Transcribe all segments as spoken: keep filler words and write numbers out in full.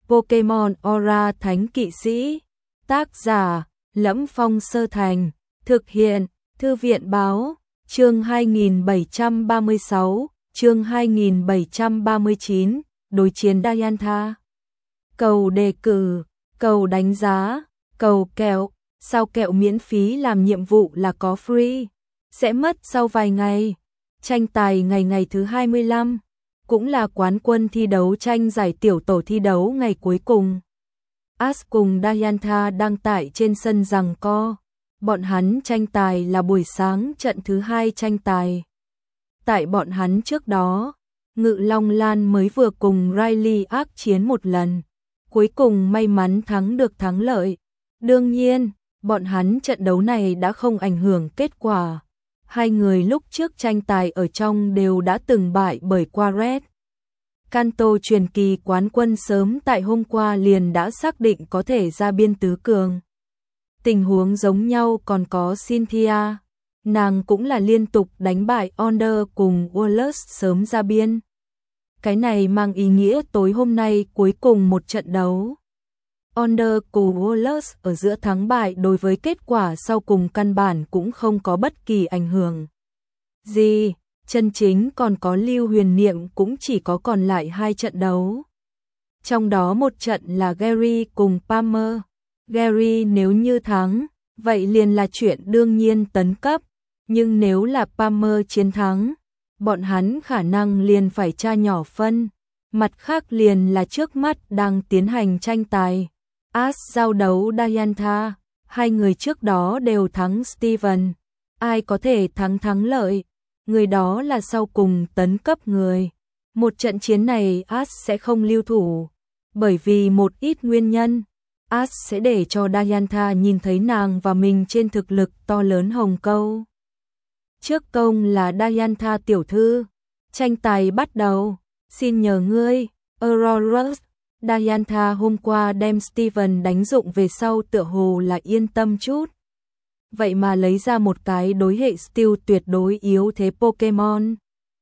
Pokemon Aura Thánh Kỵ Sĩ. Tác giả: Lẫm Phong Sơ Thành. Thực hiện: Thư viện báo. Chương hai nghìn bảy trăm ba mươi sáu, chương hai nghìn bảy trăm ba mươi chín, đối chiến Diantha. Cầu đề cử, cầu đánh giá, cầu kẹo, sao kẹo miễn phí làm nhiệm vụ là có free, sẽ mất sau vài ngày. Tranh tài ngày ngày thứ hai mươi lăm, cũng là quán quân thi đấu tranh giải tiểu tổ thi đấu ngày cuối cùng. Ash cùng Diantha đang tại trên sân giằng co. Bọn hắn tranh tài là buổi sáng trận thứ hai tranh tài. Tại bọn hắn trước đó, Ngự Long Lan mới vừa cùng Riley ác chiến một lần, cuối cùng may mắn thắng được thắng lợi. Đương nhiên, bọn hắn trận đấu này đã không ảnh hưởng kết quả. Hai người lúc trước tranh tài ở trong đều đã từng bại bởi Quaret. Kanto truyền kỳ quán quân sớm tại hôm qua liền đã xác định có thể ra biên tứ cường. Tình huống giống nhau còn có Cynthia, nàng cũng là liên tục đánh bại Onder cùng Wallace sớm ra biên. Cái này mang ý nghĩa tối hôm nay cuối cùng một trận đấu. Onder cùng Wallace ở giữa thắng bại đối với kết quả sau cùng căn bản cũng không có bất kỳ ảnh hưởng gì, chân chính còn có lưu huyền niệm cũng chỉ có còn lại hai trận đấu. Trong đó một trận là Gary cùng Palmer. Gary nếu như thắng, vậy liền là chuyện đương nhiên tấn cấp, nhưng nếu là Palmer chiến thắng, bọn hắn khả năng liền phải tra nhỏ phân. Mặt khác liền là trước mắt đang tiến hành tranh tài. Ash giao đấu Diantha, hai người trước đó đều thắng Steven. Ai có thể thắng thắng lợi, người đó là sau cùng tấn cấp người. Một trận chiến này Ash sẽ không lưu thủ, bởi vì một ít nguyên nhân. Ash sẽ để cho Diantha nhìn thấy nàng và mình trên thực lực to lớn hồng câu. Trước công là Diantha tiểu thư. Tranh tài bắt đầu. Xin nhờ ngươi, Aurorus. Diantha hôm qua đem Steven đánh dụng về sau tựa hồ là yên tâm chút. Vậy mà lấy ra một cái đối hệ Steel tuyệt đối yếu thế Pokemon.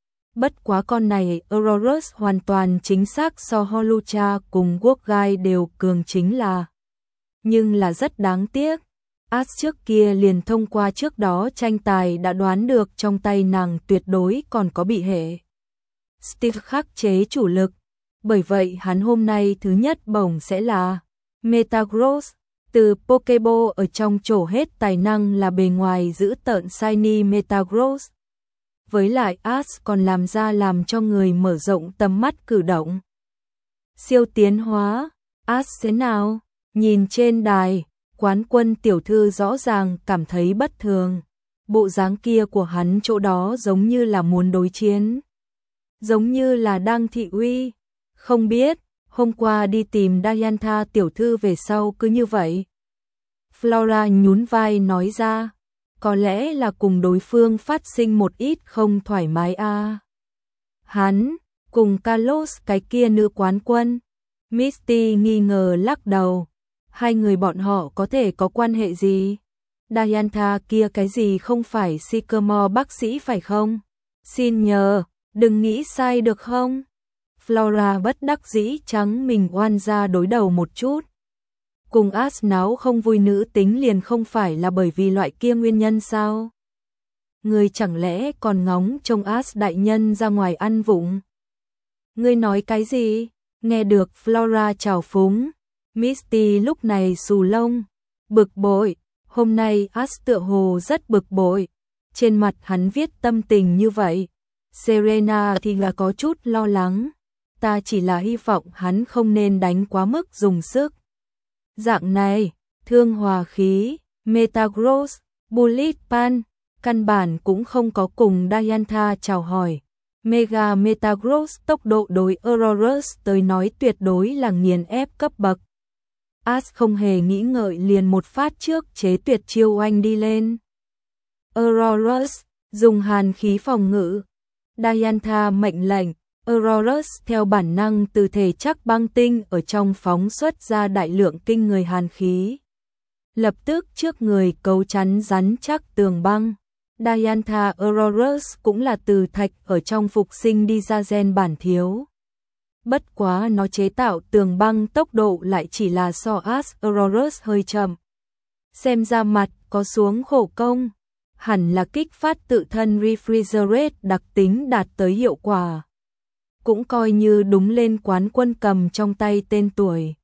Bất quá con này Aurorus hoàn toàn chính xác so Holucha cùng Guogai đều cường chính là. Nhưng là rất đáng tiếc. Ash trước kia liền thông qua trước đó tranh tài đã đoán được trong tay nàng tuyệt đối còn có bị hệ Steel khắc chế chủ lực. Bởi vậy hắn hôm nay thứ nhất bổng sẽ là Metagross. Từ Pokeball ở trong trổ hết tài năng là bề ngoài giữ tợn shiny Metagross. Với lại Ash còn làm ra làm cho người mở rộng tầm mắt cử động. Siêu tiến hóa, Ash thế nào? Nhìn trên đài, quán quân tiểu thư rõ ràng cảm thấy bất thường. Bộ dáng kia của hắn chỗ đó giống như là muốn đối chiến. Giống như là đang thị uy. Không biết, hôm qua đi tìm Diantha tiểu thư về sau cứ như vậy. Flora nhún vai nói ra, có lẽ là cùng đối phương phát sinh một ít không thoải mái a. À. Hắn, cùng Carlos cái kia nữ quán quân. Misty nghi ngờ lắc đầu. Hai người bọn họ có thể có quan hệ gì? Diantha kia cái gì không phải Sycamore bác sĩ phải không? Xin nhờ, đừng nghĩ sai được không? Flora bất đắc dĩ trắng mình oan ra đối đầu một chút. Cùng Ash náo không vui nữ tính liền không phải là bởi vì loại kia nguyên nhân sao? Người chẳng lẽ còn ngóng trông Ash đại nhân ra ngoài ăn vụng? Ngươi nói cái gì? Nghe được Flora chào phúng. Misty lúc này xù lông, bực bội. Hôm nay Ash tựa hồ rất bực bội. Trên mặt hắn viết tâm tình như vậy. Serena thì là có chút lo lắng. Ta chỉ là hy vọng hắn không nên đánh quá mức dùng sức. Dạng này, thương hòa khí, Metagross, Bullet Pan, căn bản cũng không có cùng Diantha chào hỏi. Mega Metagross tốc độ đối Aurorus tới nói tuyệt đối là nghiền ép cấp bậc. Ash không hề nghĩ ngợi liền một phát trước chế tuyệt chiêu oanh đi lên. Aurorus, dùng hàn khí phòng ngự. Diantha mệnh lệnh. Aurorus theo bản năng từ thể chắc băng tinh ở trong phóng xuất ra đại lượng kinh người hàn khí. Lập tức trước người cấu chắn rắn chắc tường băng. Diantha Aurorus cũng là từ thạch ở trong phục sinh đi ra gen bản thiếu. Bất quá nó chế tạo tường băng tốc độ lại chỉ là so Aurorus hơi chậm. Xem ra mặt có xuống khổ công, hẳn là kích phát tự thân refrigerate đặc tính đạt tới hiệu quả. Cũng coi như đúng lên quán quân cầm trong tay tên tuổi.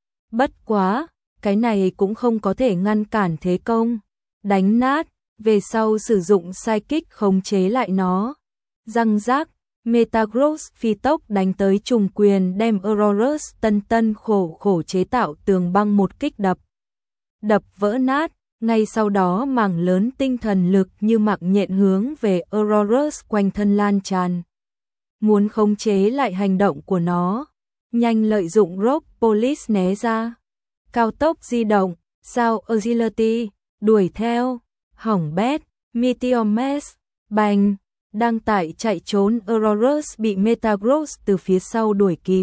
Bất quá, cái này cũng không có thể ngăn cản thế công. Đánh nát, về sau sử dụng sai kích khống chế lại nó. Răng rác, Metagross phi tốc đánh tới trùng quyền đem Aurorus tân tân khổ khổ chế tạo tường băng một kích đập. Đập vỡ nát, ngay sau đó mảng lớn tinh thần lực như mạng nhện hướng về Aurorus quanh thân lan tràn. Muốn khống chế lại hành động của nó, nhanh lợi dụng Rock Police né ra. Cao tốc di động, sao Agility, đuổi theo, hỏng bét, Meteor Mass, bành, đang tại chạy trốn Aurorus bị Metagross từ phía sau đuổi kịp.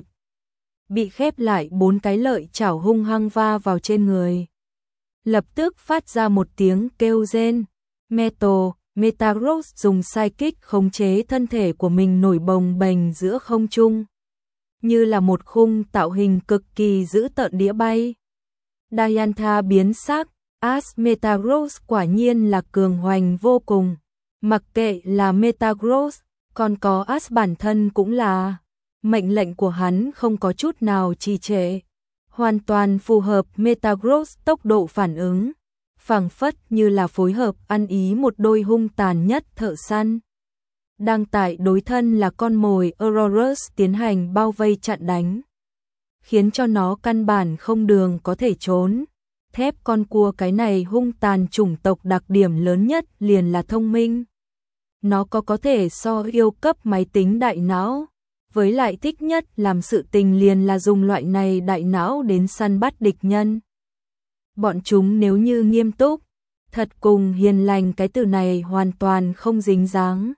Bị khép lại bốn cái lợi chảo hung hăng va vào trên người. Lập tức phát ra một tiếng kêu rên. Metal, Metagross dùng sai kích khống chế thân thể của mình nổi bồng bềnh giữa không trung. Như là một khung tạo hình cực kỳ dữ tợn đĩa bay. Diantha biến sắc, As Metagross quả nhiên là cường hoành vô cùng. Mặc kệ là Metagross, còn có As bản thân cũng là. Mệnh lệnh của hắn không có chút nào trì trệ. Hoàn toàn phù hợp Metagross tốc độ phản ứng. Phảng phất như là phối hợp ăn ý một đôi hung tàn nhất thợ săn. Đang tại đối thân là con mồi Aurorus tiến hành bao vây chặn đánh. Khiến cho nó căn bản không đường có thể trốn. Thép con cua cái này hung tàn chủng tộc đặc điểm lớn nhất liền là thông minh. Nó có có thể so yêu cấp máy tính đại não. Với lại thích nhất làm sự tình liền là dùng loại này đại não đến săn bắt địch nhân. Bọn chúng nếu như nghiêm túc, thật cùng hiền lành cái từ này hoàn toàn không dính dáng.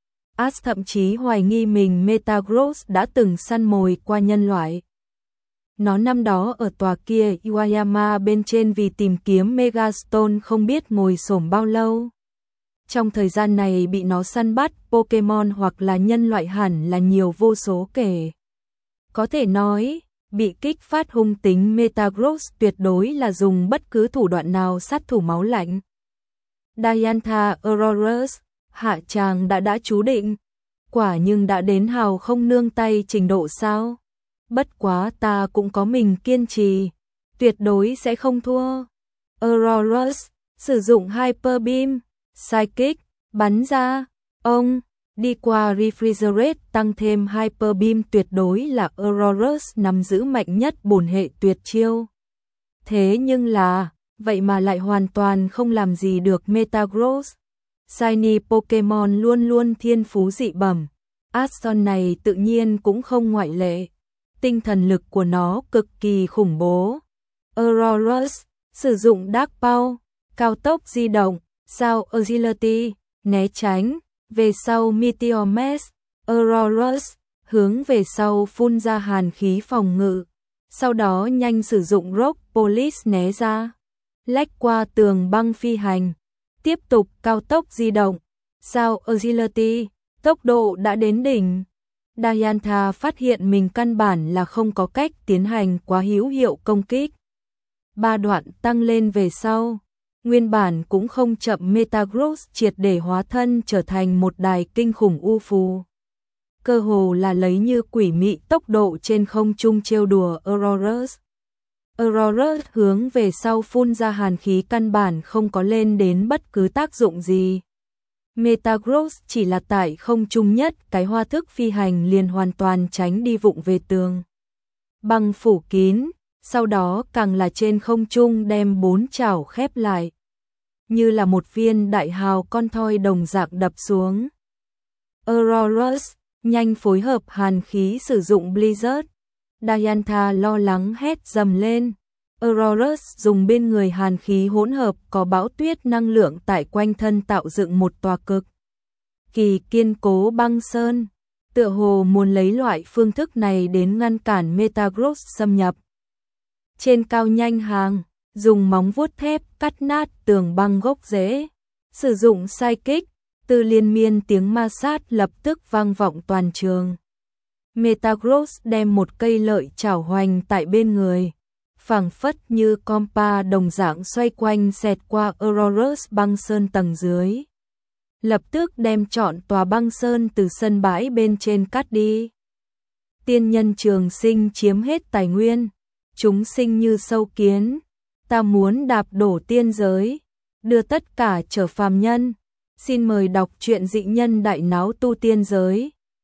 As thậm chí hoài nghi mình Metagross đã từng săn mồi qua nhân loại. Nó năm đó ở tòa kia Iwayama bên trên vì tìm kiếm Megastone không biết ngồi xổm bao lâu. Trong thời gian này bị nó săn bắt Pokemon hoặc là nhân loại hẳn là nhiều vô số kể. Có thể nói, bị kích phát hung tính Metagross tuyệt đối là dùng bất cứ thủ đoạn nào sát thủ máu lạnh. Diantha Aurorus, hạ tràng đã đã chú định. Quả nhưng đã đến hào không nương tay trình độ sao? Bất quá ta cũng có mình kiên trì, tuyệt đối sẽ không thua. Aurorus, sử dụng Hyper Beam, Psychic, bắn ra, ông, đi qua Refrigerate tăng thêm Hyper Beam tuyệt đối là Aurorus nắm giữ mạnh nhất bổn hệ tuyệt chiêu. Thế nhưng là, vậy mà lại hoàn toàn không làm gì được Metagross. Shiny Pokemon luôn luôn thiên phú dị bẩm, Aston này tự nhiên cũng không ngoại lệ. Tinh thần lực của nó cực kỳ khủng bố. Aurorus, sử dụng Dark Power, cao tốc di động, sao Agility, né tránh, về sau Meteor Mass, Aurorus, hướng về sau phun ra hàn khí phòng ngự. Sau đó nhanh sử dụng Rock Police né ra, lách qua tường băng phi hành. Tiếp tục cao tốc di động, sao Agility, tốc độ đã đến đỉnh. Diantha phát hiện mình căn bản là không có cách tiến hành quá hữu hiệu công kích. Ba đoạn tăng lên về sau, nguyên bản cũng không chậm Metagross triệt để hóa thân trở thành một đài kinh khủng u phù. Cơ hồ là lấy như quỷ mị tốc độ trên không trung trêu đùa Aurorus. Aurorus hướng về sau phun ra hàn khí căn bản không có lên đến bất cứ tác dụng gì. Metagross chỉ là tại không trung nhất cái hoa thức phi hành liền hoàn toàn tránh đi vụng về tường. Băng phủ kín, sau đó càng là trên không trung đem bốn chảo khép lại. Như là một viên đại hào con thoi đồng dạng đập xuống. Aurorus, nhanh phối hợp hàn khí sử dụng Blizzard. Diantha lo lắng hét dầm lên. Aurorus dùng bên người hàn khí hỗn hợp có bão tuyết năng lượng tại quanh thân tạo dựng một tòa cực kỳ kiên cố băng sơn, tựa hồ muốn lấy loại phương thức này đến ngăn cản Metagross xâm nhập. Trên cao nhanh hàng, dùng móng vuốt thép cắt nát tường băng gốc rễ, sử dụng Psychic, từ liên miên tiếng ma sát lập tức vang vọng toàn trường. Metagross đem một cây lợi chảo hoành tại bên người, phảng phất như compa đồng dạng xoay quanh xẹt qua Aurorus băng sơn tầng dưới. Lập tức đem trọn tòa băng sơn từ sân bãi bên trên cắt đi. Tiên nhân trường sinh chiếm hết tài nguyên, chúng sinh như sâu kiến, ta muốn đạp đổ tiên giới, đưa tất cả trở phàm nhân. Xin mời đọc truyện Dị Nhân Đại Náo Tu Tiên Giới.